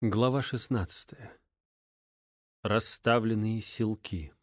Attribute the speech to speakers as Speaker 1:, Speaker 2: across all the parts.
Speaker 1: Глава 16. Расставленные селки.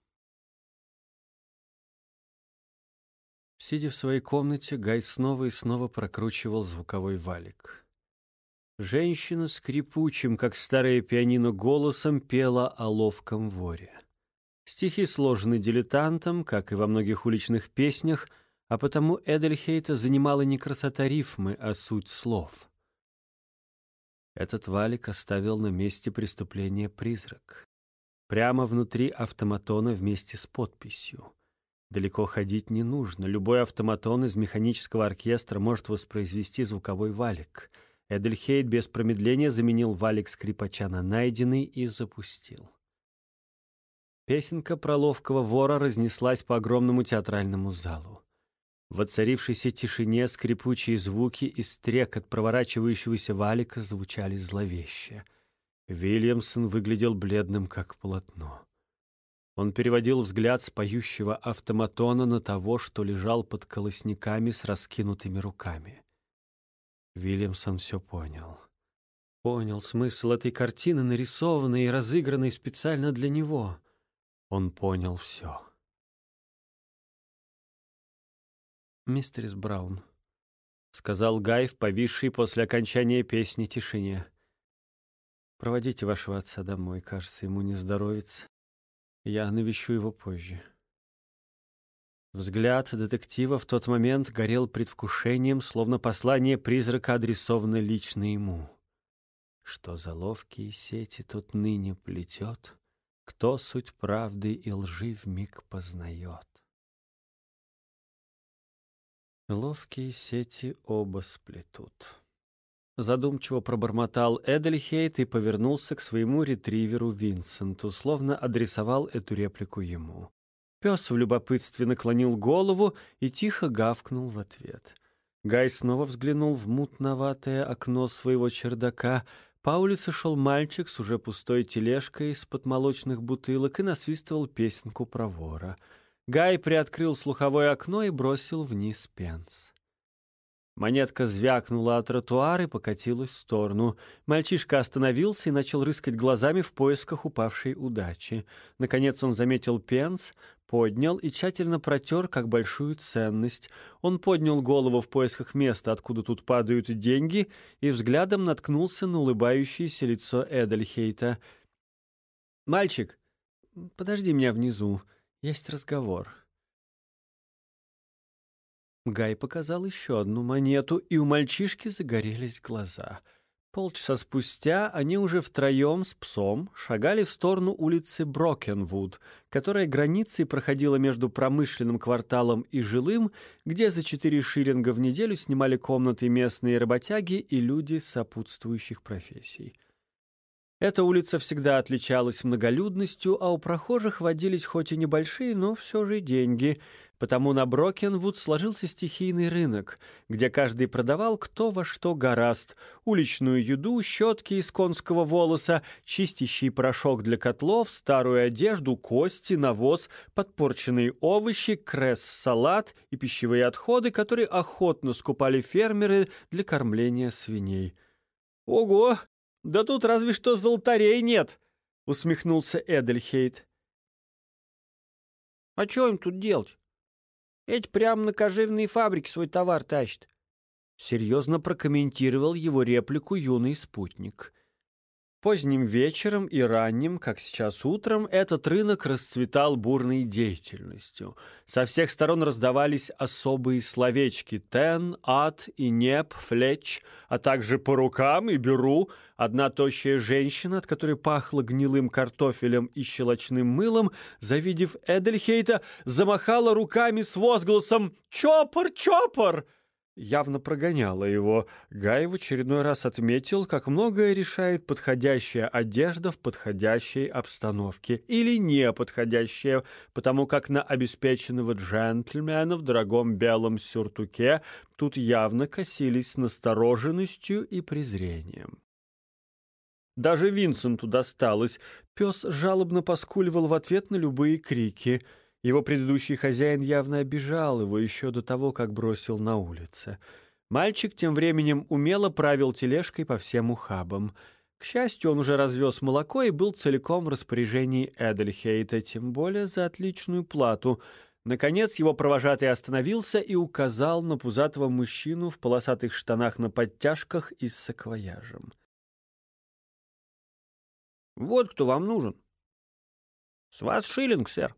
Speaker 1: Сидя в своей комнате, Гай снова и снова прокручивал звуковой валик. Женщина скрипучим, как старое пианино, голосом пела о ловком воре. Стихи сложены дилетантом, как и во многих уличных песнях, а потому Эдельхейта занимала не красота рифмы, а суть слов. Этот валик оставил на месте преступления призрак. Прямо внутри автоматона вместе с подписью. Далеко ходить не нужно. Любой автоматон из механического оркестра может воспроизвести звуковой валик. Эдельхейт без промедления заменил валик скрипача на найденный и запустил. Песенка про ловкого вора разнеслась по огромному театральному залу. В воцарившейся тишине скрипучие звуки и стрекот проворачивающегося валика звучали зловеще. Вильямсон выглядел бледным, как полотно. Он переводил взгляд с поющего автоматона на того, что лежал под колосниками с раскинутыми руками. Вильямсон все понял. Понял смысл этой картины, нарисованной и разыгранной специально для него. Он понял все. «Мистерис Браун», — сказал Гай в повисшей после окончания песни тишине. «Проводите вашего отца домой, кажется, ему не здоровится. Я навещу его позже». Взгляд детектива в тот момент горел предвкушением, словно послание призрака адресовано лично ему. Что за ловкие сети тот ныне плетет, кто суть правды и лжи вмиг познает. Ловкие сети оба сплетут. Задумчиво пробормотал Эдельхейт и повернулся к своему ретриверу Винсенту, словно адресовал эту реплику ему. Пес в любопытстве наклонил голову и тихо гавкнул в ответ. Гай снова взглянул в мутноватое окно своего чердака. По улице шел мальчик с уже пустой тележкой из-под молочных бутылок и насвистывал песенку про вора. Гай приоткрыл слуховое окно и бросил вниз пенс. Монетка звякнула о тротуар и покатилась в сторону. Мальчишка остановился и начал рыскать глазами в поисках упавшей удачи. Наконец он заметил пенс, поднял и тщательно протер, как большую ценность. Он поднял голову в поисках места, откуда тут падают деньги, и взглядом наткнулся на улыбающееся лицо Эдельхейта. «Мальчик, подожди меня внизу. Есть разговор». Гай показал еще одну монету, и у мальчишки загорелись глаза. Полчаса спустя они уже втроем с псом шагали в сторону улицы Брокенвуд, которая границей проходила между промышленным кварталом и жилым, где за 4 шиллинга в неделю снимали комнаты местные работяги и люди сопутствующих профессий. Эта улица всегда отличалась многолюдностью, а у прохожих водились хоть и небольшие, но все же деньги. Потому на Брокенвуд сложился стихийный рынок, где каждый продавал кто во что горазд: уличную еду, щетки из конского волоса, чистящий порошок для котлов, старую одежду, кости, навоз, подпорченные овощи, кресс-салат и пищевые отходы, которые охотно скупали фермеры для кормления свиней. «Ого! Да тут разве что золотарей нет!» — усмехнулся Эдельхейт. «А что им тут делать? Эти прямо на кожевенные фабрики свой товар тащат», — серьезно прокомментировал его реплику юный спутник. Поздним вечером и ранним, как сейчас утром, этот рынок расцветал бурной деятельностью. Со всех сторон раздавались особые словечки «тен», «ат» и «неп», «флеч», а также «по рукам» и «беру». Одна тощая женщина, от которой пахло гнилым картофелем и щелочным мылом, завидев Эдельхейта, замахала руками с возгласом «Чопор! Чопор!», явно прогоняла его. Гай в очередной раз отметил, как многое решает подходящая одежда в подходящей обстановке или неподходящая, потому как на обеспеченного джентльмена в дорогом белом сюртуке тут явно косились с настороженностью и презрением. Даже Винсенту досталось. Пес жалобно поскуливал в ответ на любые крики. Его предыдущий хозяин явно обижал его еще до того, как бросил на улице. Мальчик тем временем умело правил тележкой по всем ухабам. К счастью, он уже развез молоко и был целиком в распоряжении Эдельхейта, тем более за отличную плату. Наконец его провожатый остановился и указал на пузатого мужчину в полосатых штанах на подтяжках и с саквояжем. «Вот кто вам нужен. С вас шиллинг, сэр».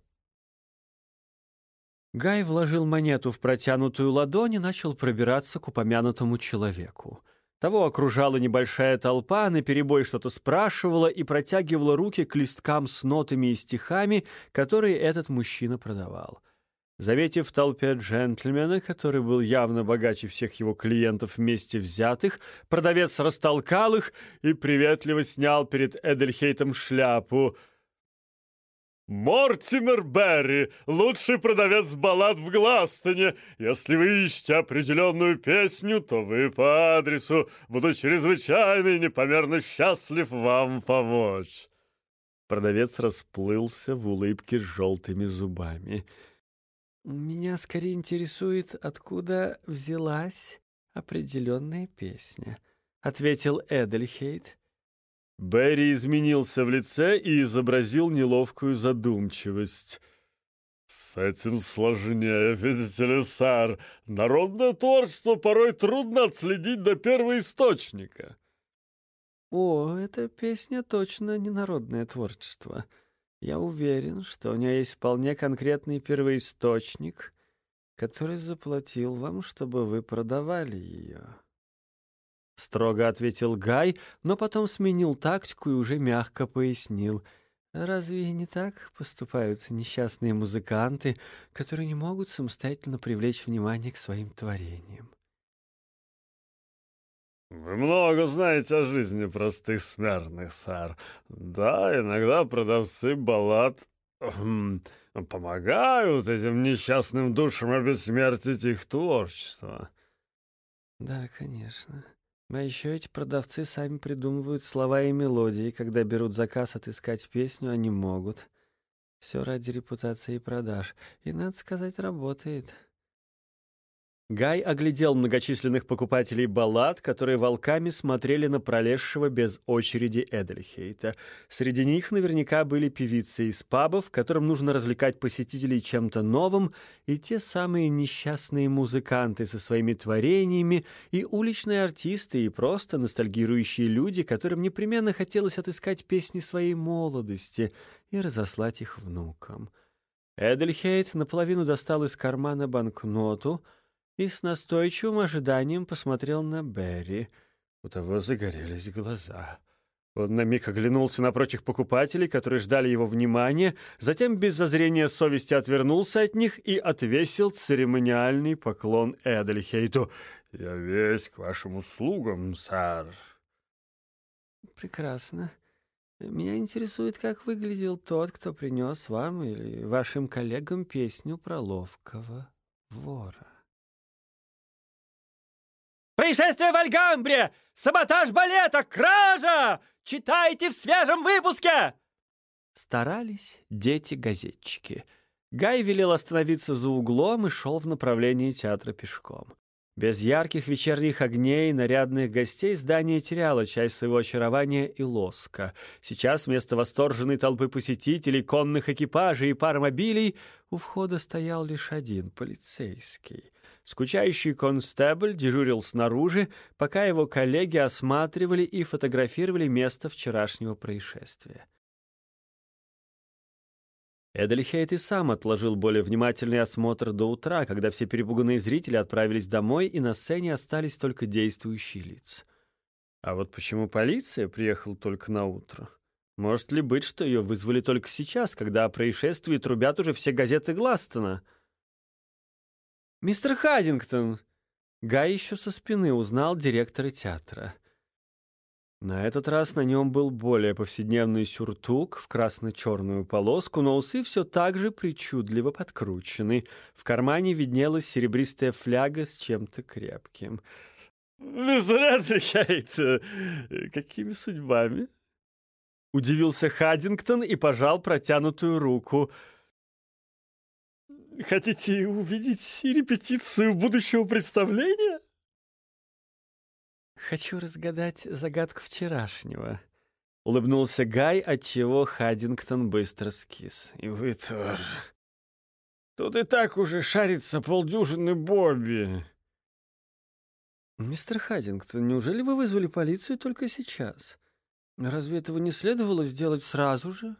Speaker 1: Гай вложил монету в протянутую ладонь и начал пробираться к упомянутому человеку. Того окружала небольшая толпа, наперебой что-то спрашивала и протягивала руки к листкам с нотами и стихами, которые этот мужчина продавал. Заметив в толпе джентльмена, который был явно богаче всех его клиентов вместе взятых, продавец растолкал их и приветливо снял перед Эдельхейтом шляпу. «Мортимер Берри, лучший продавец баллад в Гластоне. Если вы ищете определенную песню, то вы по адресу. Буду чрезвычайно и непомерно счастлив вам помочь». Продавец расплылся в улыбке с желтыми зубами. «Меня скорее интересует, откуда взялась определенная песня», — ответил Эдельхейт. Берри изменился в лице и изобразил неловкую задумчивость. «С этим сложнее, видите ли, сэр. Народное творчество порой трудно отследить до первоисточника». «О, эта песня точно не народное творчество. Я уверен, что у нее есть вполне конкретный первоисточник, который заплатил вам, чтобы вы продавали ее». Строго ответил Гай, но потом сменил тактику и уже мягко пояснил. «Разве не так поступают несчастные музыканты, которые не могут самостоятельно привлечь внимание к своим творениям?» «Вы много знаете о жизни простых смертных, сэр. Да, иногда продавцы баллад помогают этим несчастным душам обессмертить их творчество». «Да, конечно. А еще эти продавцы сами придумывают слова и мелодии. Когда берут заказ отыскать песню, они могут. Все ради репутации и продаж. И, надо сказать, работает». Гай оглядел многочисленных покупателей баллад, которые волками смотрели на пролезшего без очереди Эдельхейта. Среди них наверняка были певицы из пабов, которым нужно развлекать посетителей чем-то новым, и те самые несчастные музыканты со своими творениями, и уличные артисты, и просто ностальгирующие люди, которым непременно хотелось отыскать песни своей молодости и разослать их внукам. Эдельхейт наполовину достал из кармана банкноту и с настойчивым ожиданием посмотрел на Берри. У того загорелись глаза. Он на миг оглянулся на прочих покупателей, которые ждали его внимания, затем без зазрения совести отвернулся от них и отвесил церемониальный поклон Эдельхейту. «Я весь к вашим услугам, сэр». «Прекрасно. Меня интересует, как выглядел тот, кто принес вам или вашим коллегам песню про ловкого вора». «Происшествие в Альгамбре! Саботаж балета! Кража! Читайте в свежем выпуске!» Старались дети-газетчики. Гай велел остановиться за углом и шел в направлении театра пешком. Без ярких вечерних огней, нарядных гостей здание теряло часть своего очарования и лоска. Сейчас вместо восторженной толпы посетителей, конных экипажей и паромобилей у входа стоял лишь один полицейский. Скучающий констебль дежурил снаружи, пока его коллеги осматривали и фотографировали место вчерашнего происшествия. Эдельхейт и сам отложил более внимательный осмотр до утра, когда все перепуганные зрители отправились домой, и на сцене остались только действующие лица. А вот почему полиция приехала только на утро? Может ли быть, что ее вызвали только сейчас, когда о происшествии трубят уже все газеты Гластона? «Мистер Хаддингтон!» Гай еще со спины узнал директора театра. На этот раз на нем был более повседневный сюртук в красно-черную полоску, но усы все так же причудливо подкручены. В кармане виднелась серебристая фляга с чем-то крепким. «Мистер Эдельхейт, какими судьбами?» Удивился Хаддингтон и пожал протянутую руку. «Хотите увидеть репетицию будущего представления?» «Хочу разгадать загадку вчерашнего», Улыбнулся Гай, отчего Хаддингтон быстро скис. «И вы тоже. Тут и так уже шарится полдюжины Бобби». «Мистер Хаддингтон, неужели вы вызвали полицию только сейчас? Разве этого не следовало сделать сразу же?»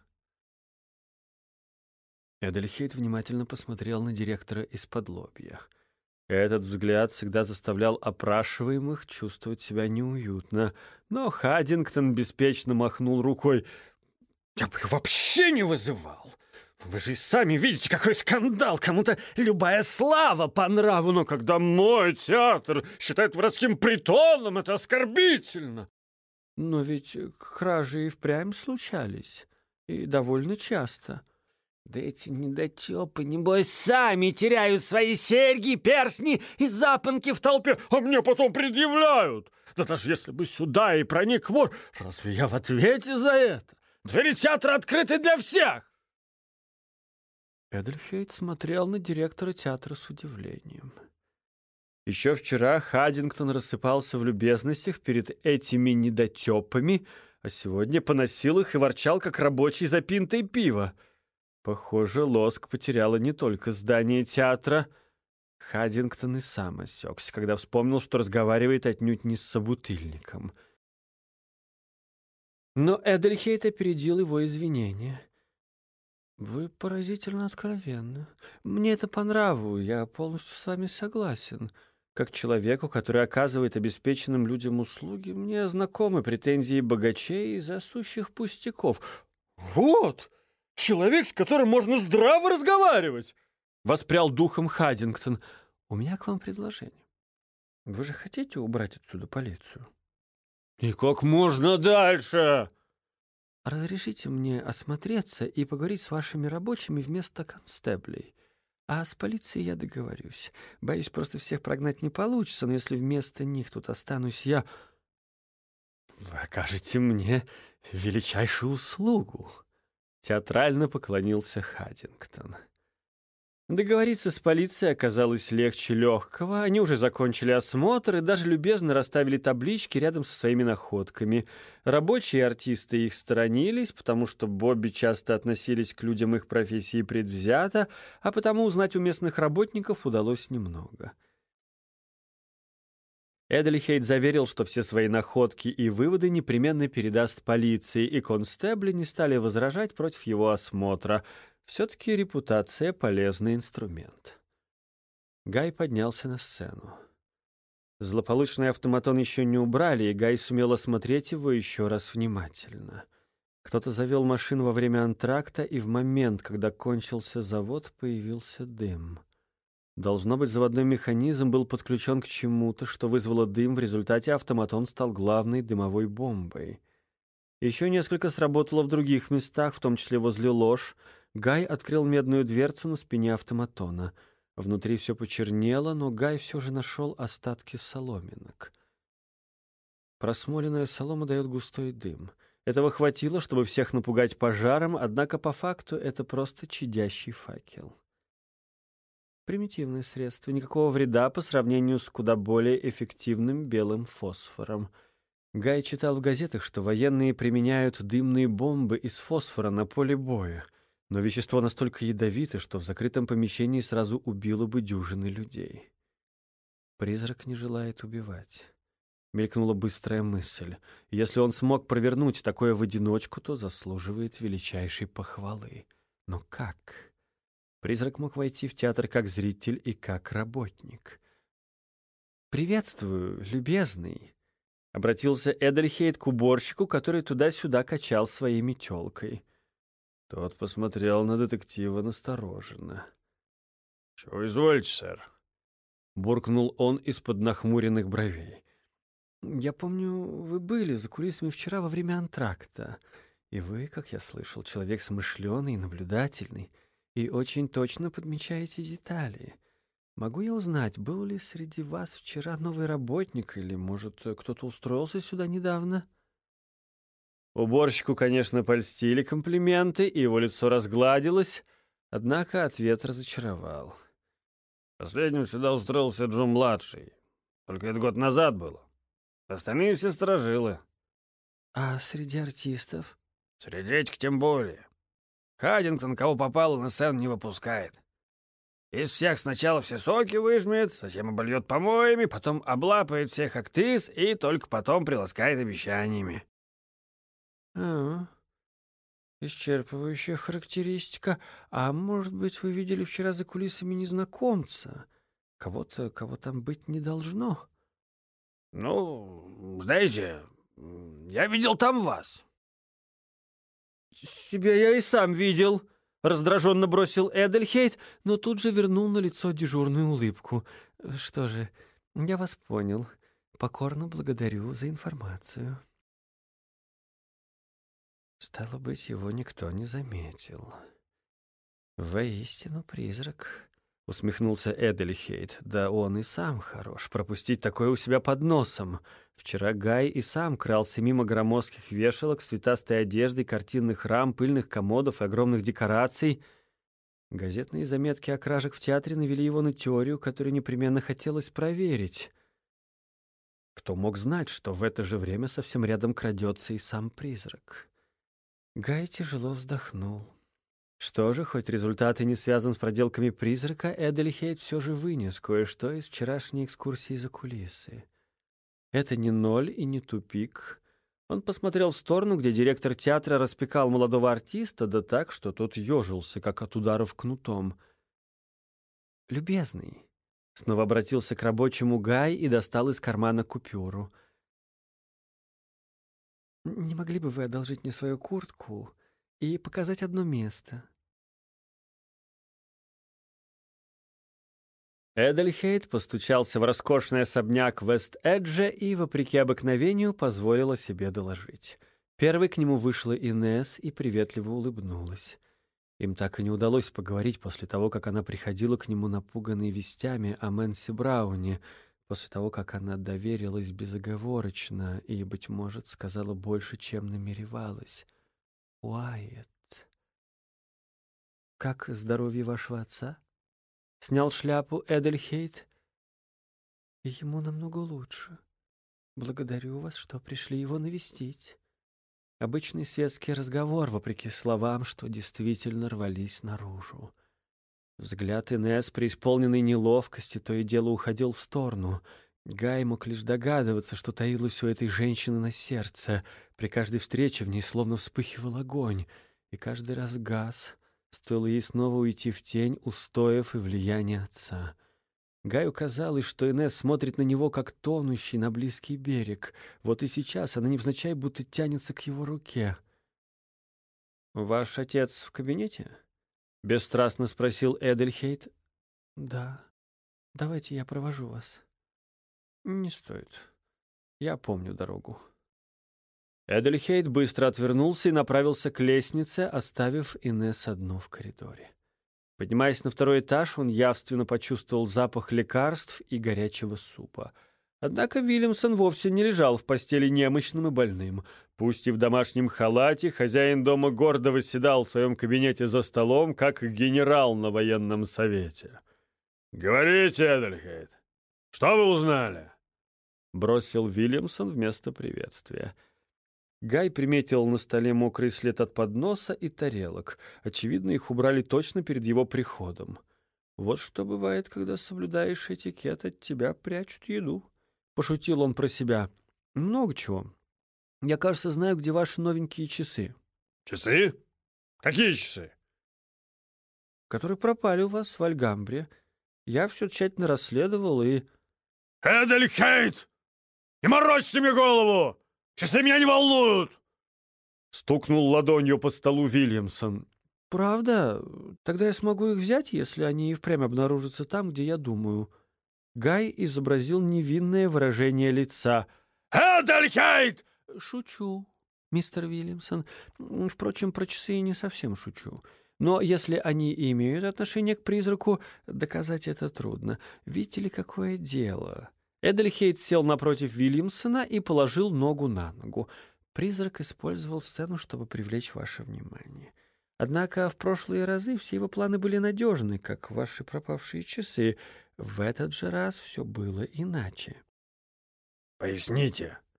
Speaker 1: Эдельхейт внимательно посмотрел на директора из-под-лобья. Этот взгляд всегда заставлял опрашиваемых чувствовать себя неуютно, но Хаддингтон беспечно махнул рукой. «Я бы их вообще не вызывал! Вы же и сами видите, какой скандал! Кому-то любая слава по нраву, но когда мой театр считают воровским притоном, это оскорбительно!» «Но ведь кражи и впрямь случались, и довольно часто». «Да эти недотепы, небось, сами теряют свои серьги, перстни и запонки в толпе, а мне потом предъявляют! Да даже если бы сюда и проник вор, разве я в ответе за это? Двери театра открыты для всех!» Эдельхейт смотрел на директора театра с удивлением. Еще вчера Хаддингтон рассыпался в любезностях перед этими недотепами, а сегодня поносил их и ворчал, как рабочий за пинтой пива. Похоже, лоск потеряло не только здание театра. Хаддингтон и сам осекся, когда вспомнил, что разговаривает отнюдь не с собутыльником. Но Эдельхейт опередил его извинения. «Вы поразительно откровенны. Мне это по нраву, я полностью с вами согласен. Как человеку, который оказывает обеспеченным людям услуги, мне знакомы претензии богачей из-за сущих пустяков». «Вот! Человек, с которым можно здраво разговаривать!» — воспрял духом Хаддингтон. «У меня к вам предложение. Вы же хотите убрать отсюда полицию?» «И как можно дальше?» «Разрешите мне осмотреться и поговорить с вашими рабочими вместо констеблей. А с полицией я договорюсь. Боюсь, просто всех прогнать не получится, но если вместо них тут останусь я...» «Вы окажете мне величайшую услугу», — театрально поклонился Хаддингтон. Договориться с полицией оказалось легче легкого. Они уже закончили осмотр и даже любезно расставили таблички рядом со своими находками. Рабочие и артисты их сторонились, потому что Бобби часто относились к людям их профессии предвзято, а потому узнать у местных работников удалось немного. Эдельхейт заверил, что все свои находки и выводы непременно передаст полиции, и констебли не стали возражать против его осмотра. Все-таки репутация — полезный инструмент. Гай поднялся на сцену. Злополучный автоматон еще не убрали, и Гай сумел осмотреть его еще раз внимательно. Кто-то завел машину во время антракта, и в момент, когда кончился завод, появился дым. Должно быть, заводной механизм был подключен к чему-то, что вызвало дым, в результате автоматон стал главной дымовой бомбой. Еще несколько сработало в других местах, в том числе возле лож. Гай открыл медную дверцу на спине автоматона. Внутри все почернело, но Гай все же нашел остатки соломинок. Просмоленная солома дает густой дым. Этого хватило, чтобы всех напугать пожаром, однако по факту это просто чадящий факел. Примитивное средство, никакого вреда по сравнению с куда более эффективным белым фосфором. Гай читал в газетах, что военные применяют дымные бомбы из фосфора на поле боя, но вещество настолько ядовито, что в закрытом помещении сразу убило бы дюжины людей. Призрак не желает убивать. Мелькнула быстрая мысль. Если он смог провернуть такое в одиночку, то заслуживает величайшей похвалы. Но как? Призрак мог войти в театр как зритель и как работник. «Приветствую, любезный», — обратился Эдельхейт к уборщику, который туда-сюда качал своей метелкой. Тот посмотрел на детектива настороженно. «Чего изволите, сэр?» — буркнул он из-под нахмуренных бровей. «Я помню, вы были за кулисами вчера во время антракта, и вы, как я слышал, человек смышленый и наблюдательный, и очень точно подмечаете детали. Могу я узнать, был ли среди вас вчера новый работник, или, может, кто-то устроился сюда недавно?» Уборщику, конечно, польстили комплименты, и его лицо разгладилось, однако ответ разочаровал. «Последним сюда устроился Джо-младший. Только это год назад было. Остальные все сторожилы». А среди артистов?
Speaker 2: Среди этих тем более. Хаддингтон, кого попало, на сцену не выпускает. Из всех сначала все соки выжмет, затем обольет помоями, потом облапает всех актрис и только потом приласкает обещаниями.
Speaker 1: А, исчерпывающая характеристика. А может быть, вы видели вчера за кулисами незнакомца? Кого-то, кого там быть не должно?
Speaker 2: Ну, знаете, я видел там вас.
Speaker 1: Себя я и сам видел, раздраженно бросил Эдельхейт, но тут же вернул на лицо дежурную улыбку. Что же, я вас понял. Покорно благодарю за информацию. Стало быть, его никто не заметил. Воистину призрак, усмехнулся Эдельхейт. Да он и сам хорош, пропустить такое у себя под носом. Вчера Гай и сам крался мимо громоздких вешалок с цветастой одеждой, картинных рам, пыльных комодов и огромных декораций. Газетные заметки о кражах в театре навели его на теорию, которую непременно хотелось проверить. Кто мог знать, что в это же время совсем рядом крадется и сам призрак? Гай тяжело вздохнул. Что же, хоть результат и не связан с проделками призрака, Эдельхейт все же вынес кое-что из вчерашней экскурсии за кулисы. Это не ноль и не тупик. Он посмотрел в сторону, где директор театра распекал молодого артиста, да так, что тот ежился, как от ударов кнутом. «Любезный», — снова обратился к рабочему Гай и достал из кармана купюру. «Не могли бы вы одолжить мне свою куртку и показать одно место?» Эдельхейт постучался в роскошный особняк Вест-Эджа и, вопреки обыкновению, позволил о себе доложить. Первой к нему вышла Инесс и приветливо улыбнулась. Им так и не удалось поговорить после того, как она приходила к нему напуганной вестями о Мэнси Брауне, после того, как она доверилась безоговорочно и, быть может, сказала больше, чем намеревалась. «Уайетт, как здоровье вашего отца?» Снял шляпу Эдельхейт. Ему намного лучше. Благодарю вас, что пришли его навестить. Обычный светский разговор, вопреки словам, что действительно рвались наружу. Взгляд Инесс, преисполненный неловкости, то и дело уходил в сторону. Гай мог лишь догадываться, что таилось у этой женщины на сердце. При каждой встрече в ней словно вспыхивал огонь, и каждый раз гас. Стоило ей снова уйти в тень устоев и влияния отца. Гаю казалось, что Инесс смотрит на него, как тонущий на близкий берег. Вот и сейчас она невзначай будто тянется к его руке. «Ваш отец в кабинете?» — бесстрастно спросил Эдельхейт. «Да. Давайте я провожу вас». «Не стоит. Я помню дорогу». Эдельхейт быстро отвернулся и направился к лестнице, оставив Инесс одну в коридоре. Поднимаясь на второй этаж, он явственно почувствовал запах лекарств и горячего супа. Однако Вильямсон вовсе не лежал в постели немощным и больным. Пусть и в домашнем халате, хозяин дома гордо восседал в своем кабинете за столом, как генерал на военном совете.
Speaker 2: «Говорите, Эдельхейт, что вы узнали?»
Speaker 1: — бросил Вильямсон вместо приветствия. Гай приметил на столе мокрый след от подноса и тарелок. Очевидно, их убрали точно перед его приходом. «Вот что бывает, когда соблюдаешь этикет, от тебя прячут еду», — пошутил он про себя. «Много чего. Я, кажется, знаю, где ваши новенькие часы».
Speaker 2: «Часы? Какие часы?»
Speaker 1: «Которые пропали у вас в Альгамбре. Я все тщательно расследовал и...»
Speaker 2: «Эдельхейт! Не морочьте мне голову! Часы меня не волнуют!»
Speaker 1: Стукнул ладонью по столу Вильямсон. «Правда? Тогда я смогу их взять, если они и впрямь обнаружатся там, где я думаю». Гай изобразил невинное выражение лица.
Speaker 2: «Эдельхейт!»
Speaker 1: «Шучу, мистер Вильямсон. Впрочем, про часы я не совсем шучу. Но если они и имеют отношение к призраку, доказать это трудно. Видите ли, какое дело?» Эдельхейт сел напротив Вильямсона и положил ногу на ногу. «Призрак использовал сцену, чтобы привлечь ваше внимание. Однако в прошлые разы все его планы были надежны, как ваши пропавшие часы. В этот же раз все было иначе».
Speaker 2: «Поясните».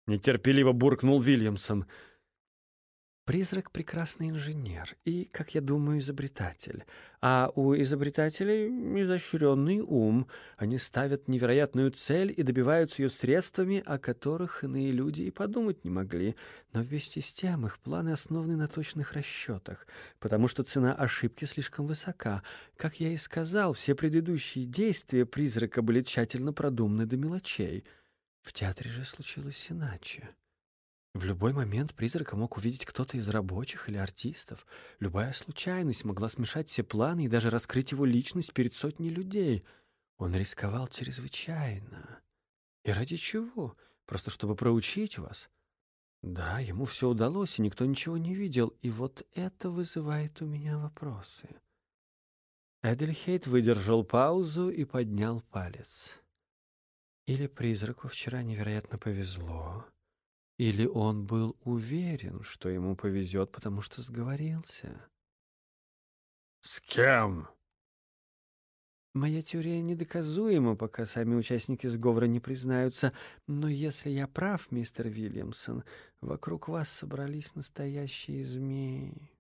Speaker 1: нетерпеливо буркнул Вильямсон. Призрак — прекрасный инженер и, как я думаю, изобретатель. А у изобретателей изощренный ум. Они ставят невероятную цель и добиваются ее средствами, о которых иные люди и подумать не могли. Но вместе с тем их планы основаны на точных расчетах, потому что цена ошибки слишком высока. Как я и сказал, все предыдущие действия призрака были тщательно продуманы до мелочей. В театре же случилось иначе. В любой момент призрака мог увидеть кто-то из рабочих или артистов. Любая случайность могла смешать все планы и даже раскрыть его личность перед сотней людей. Он рисковал чрезвычайно. И ради чего? Просто чтобы проучить вас? Да, ему все удалось, и никто ничего не видел. И вот это вызывает у меня вопросы. Эдельхейт выдержал паузу и поднял палец. Или призраку вчера невероятно повезло, или он был уверен, что ему повезет, потому что сговорился.
Speaker 2: «С кем?»
Speaker 1: Моя теория недоказуема, пока сами участники сговора не признаются, но если я прав, мистер Вильямсон, вокруг вас собрались настоящие змеи.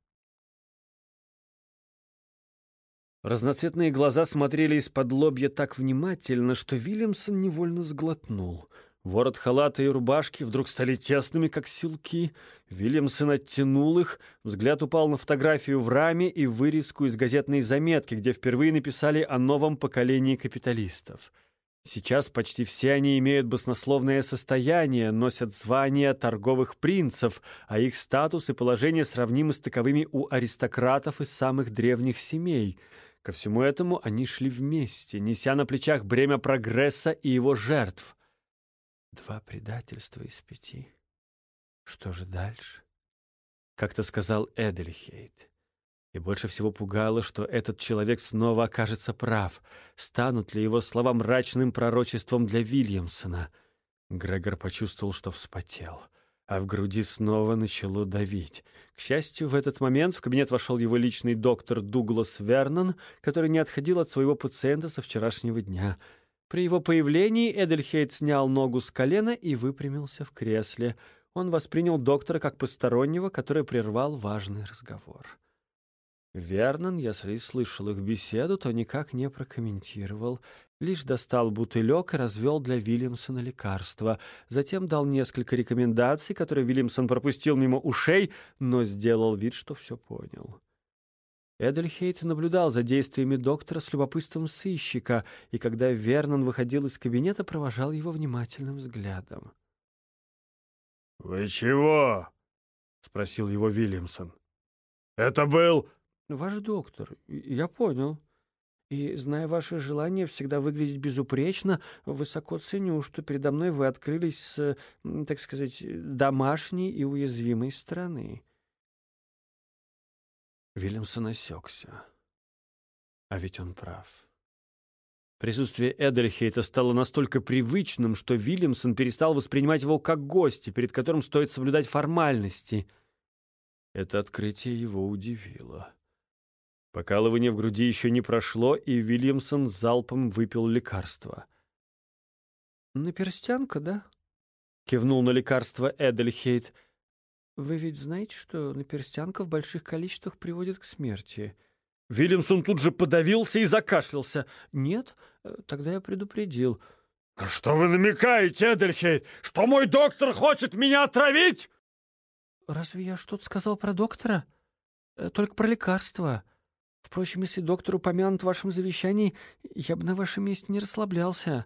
Speaker 1: Разноцветные глаза смотрели из-под лобья так внимательно, что Вильямсон невольно сглотнул. Ворот халата и рубашки вдруг стали тесными, как силки. Вильямсон оттянул их, взгляд упал на фотографию в раме и вырезку из газетной заметки, где впервые написали о новом поколении капиталистов. Сейчас почти все они имеют баснословное состояние, носят звания торговых принцев, а их статус и положение сравнимы с таковыми у аристократов из самых древних семей. Ко всему этому они шли вместе, неся на плечах бремя прогресса и его жертв. 2 предательства из 5. Что же дальше? Как-то сказал Эдельхейт. И больше всего пугало, что этот человек снова окажется прав. Станут ли его слова мрачным пророчеством для Вильямсона? Грегор почувствовал, что вспотел, а в груди снова начало давить. К счастью, в этот момент в кабинет вошел его личный доктор Дуглас Вернон, который не отходил от своего пациента со вчерашнего дня. При его появлении Эдельхейт снял ногу с колена и выпрямился в кресле. Он воспринял доктора как постороннего, который прервал важный разговор. Вернон, если и слышал их беседу, то никак не прокомментировал, лишь достал бутылек и развел для Вильямсона лекарство. Затем дал несколько рекомендаций, которые Вильямсон пропустил мимо ушей, но сделал вид, что все понял. Эдельхейт наблюдал за действиями доктора с любопытством сыщика, и когда Вернон выходил из кабинета, провожал его внимательным взглядом.
Speaker 2: «Вы чего?» — спросил его Вильямсон. «Это был...»
Speaker 1: «Ваш доктор, я понял. И, зная ваше желание всегда выглядеть безупречно, высоко ценю, что передо мной вы открылись с, так сказать, домашней и уязвимой стороны». Вильямсон осекся. А ведь он прав. Присутствие Эдельхейта стало настолько привычным, что Вильямсон перестал воспринимать его как гостя, перед которым стоит соблюдать формальности. Это открытие его удивило. Покалывание в груди еще не прошло, и Вильямсон залпом выпил лекарство. «Наперстянка, да?» — кивнул на лекарство Эдельхейт. «Вы ведь знаете, что наперстянка в больших количествах приводит к смерти?» Вильямсон тут же подавился и закашлялся. «Нет? Тогда я предупредил».
Speaker 2: «Что вы намекаете, Эдельхейт? Что мой доктор хочет меня отравить?»
Speaker 1: «Разве я что-то сказал про доктора? Только про лекарства. Впрочем, если доктор упомянут в вашем завещании, я бы на вашем месте не расслаблялся».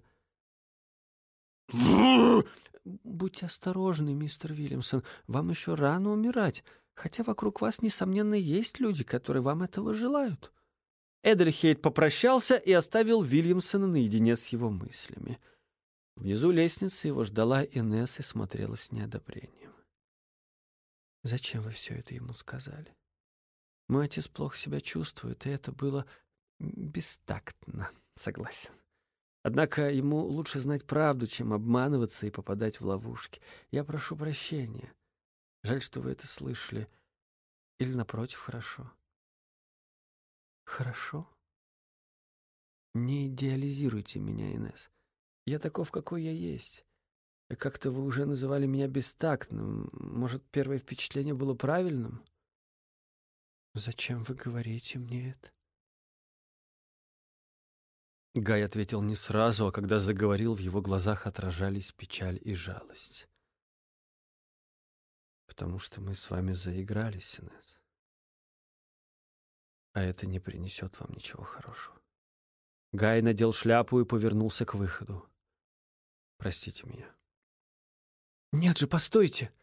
Speaker 1: «Будьте осторожны, мистер Вильямсон, вам еще рано умирать, хотя вокруг вас, несомненно, есть люди, которые вам этого желают». Эдельхейт попрощался и оставил Вильямсона наедине с его мыслями. Внизу лестницы его ждала Инесс и смотрела с неодобрением. «Зачем вы все это ему сказали? Мой отец плохо себя чувствует, и это было бестактно, согласен. Однако ему лучше знать правду, чем обманываться и попадать в ловушки. Я прошу прощения. Жаль, что вы это слышали. Или, напротив, хорошо». «Хорошо? Не идеализируйте меня, Инесс. Я таков, какой я есть. Как-то вы уже называли меня бестактным. Может, первое впечатление было правильным? Зачем вы говорите мне это? Гай ответил не сразу, а когда заговорил, в его глазах отражались печаль и жалость. Потому что мы с вами заигрались, Инесс. А это не принесет вам ничего хорошего. Гай надел шляпу и повернулся к выходу. Простите меня. Нет же, постойте!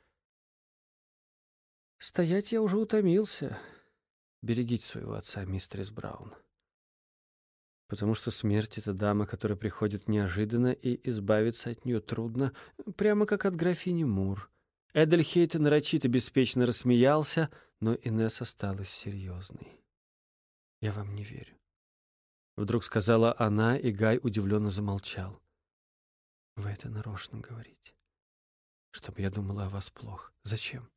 Speaker 1: Стоять я уже утомился. Берегите своего отца, мистерис Браун. Потому что смерть — это дама, которая приходит неожиданно, и избавиться от нее трудно, прямо как от графини Мур. Эдельхейт нарочито беспечно рассмеялся, но Инесс осталась серьезной. «Я вам не верю», — вдруг сказала она, и Гай удивленно замолчал. «Вы это нарочно говорите, чтобы я думала о вас плохо. Зачем?»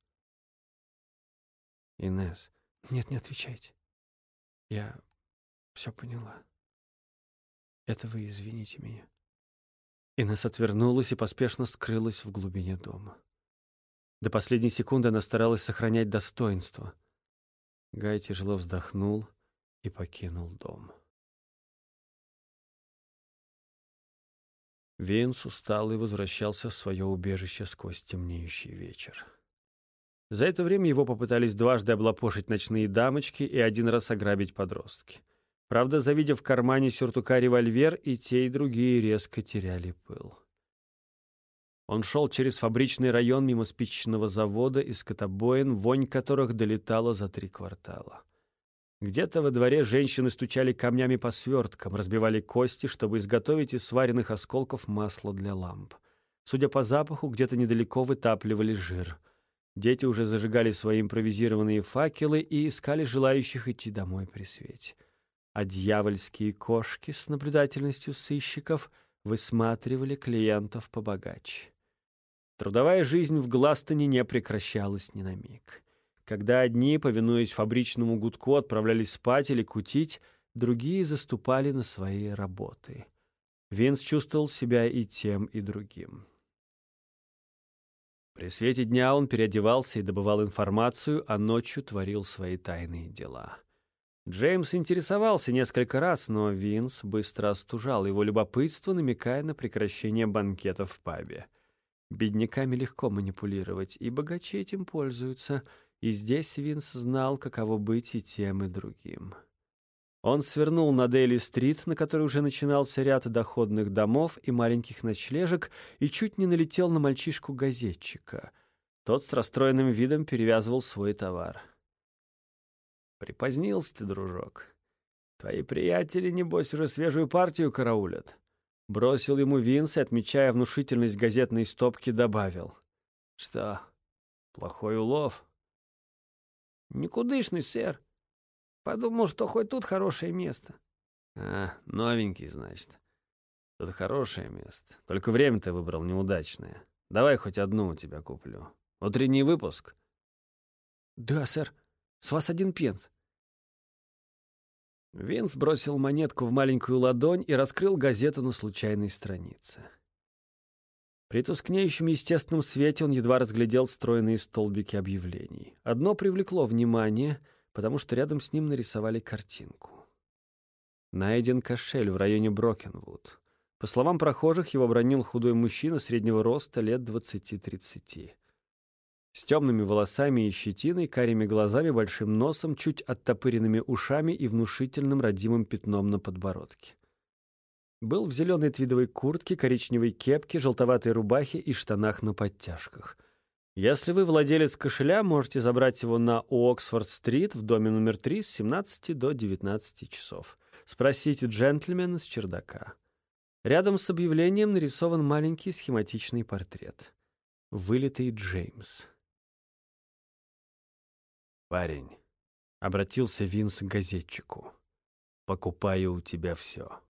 Speaker 1: «Инесс, нет, не отвечайте. Я все поняла. Это вы извините меня». Инесс отвернулась и поспешно скрылась в глубине дома. До последней секунды она старалась сохранять достоинство. Гай тяжело вздохнул и покинул дом. Винс устал и возвращался в свое убежище сквозь темнеющий вечер. За это время его попытались дважды облапошить ночные дамочки и один раз ограбить подростки. Правда, завидев в кармане сюртука револьвер, и те, и другие резко теряли пыл. Он шел через фабричный район мимо спичечного завода и скотобоин, вонь которых долетала за 3 квартала. Где-то во дворе женщины стучали камнями по сверткам, разбивали кости, чтобы изготовить из сваренных осколков масло для ламп. Судя по запаху, где-то недалеко вытапливали жир. Дети уже зажигали свои импровизированные факелы и искали желающих идти домой при свете. А дьявольские кошки с наблюдательностью сыщиков высматривали клиентов побогаче. Трудовая жизнь в Гластоне не прекращалась ни на миг. Когда одни, повинуясь фабричному гудку, отправлялись спать или кутить, другие заступали на свои работы. Винс чувствовал себя и тем, и другим. При свете дня он переодевался и добывал информацию, а ночью творил свои тайные дела. Джеймс интересовался несколько раз, но Винс быстро остужал его любопытство, намекая на прекращение банкетов в пабе. Бедняками легко манипулировать, и богачи этим пользуются, и здесь Винс знал, каково быть и тем, и другим. Он свернул на Дейли-стрит, на которой уже начинался ряд доходных домов и маленьких ночлежек, и чуть не налетел на мальчишку-газетчика. Тот с расстроенным видом перевязывал свой товар. «Припозднился ты, дружок. Твои приятели, небось, уже свежую партию караулят». Бросил ему Винс и, отмечая внушительность газетной стопки, добавил. «Что, плохой улов?» «Никудышный, сэр. Подумал, что хоть тут хорошее место». «А, новенький, значит. Тут хорошее место. Только время ты выбрал неудачное. Давай хоть одну у тебя куплю. Утренний выпуск?» «Да, сэр. С вас 1 пенс». Винс бросил монетку в маленькую ладонь и раскрыл газету на случайной странице. При тускнеющем естественном свете он едва разглядел стройные столбики объявлений. Одно привлекло внимание, потому что рядом с ним нарисовали картинку. Найден кошель в районе Брокенвуд. По словам прохожих, его бранил худой мужчина среднего роста лет 20-30. С темными волосами и щетиной, карими глазами, большим носом, чуть оттопыренными ушами и внушительным родимым пятном на подбородке. Был в зеленой твидовой куртке, коричневой кепке, желтоватой рубахе и штанах на подтяжках. Если вы владелец кошеля, можете забрать его на Уоксфорд-стрит в доме номер 3 с 17 до 19 часов. Спросите джентльмена с чердака. Рядом с объявлением нарисован маленький схематичный портрет. Вылитый Джеймс. «Парень», — обратился Винс к газетчику, — «покупаю у тебя все».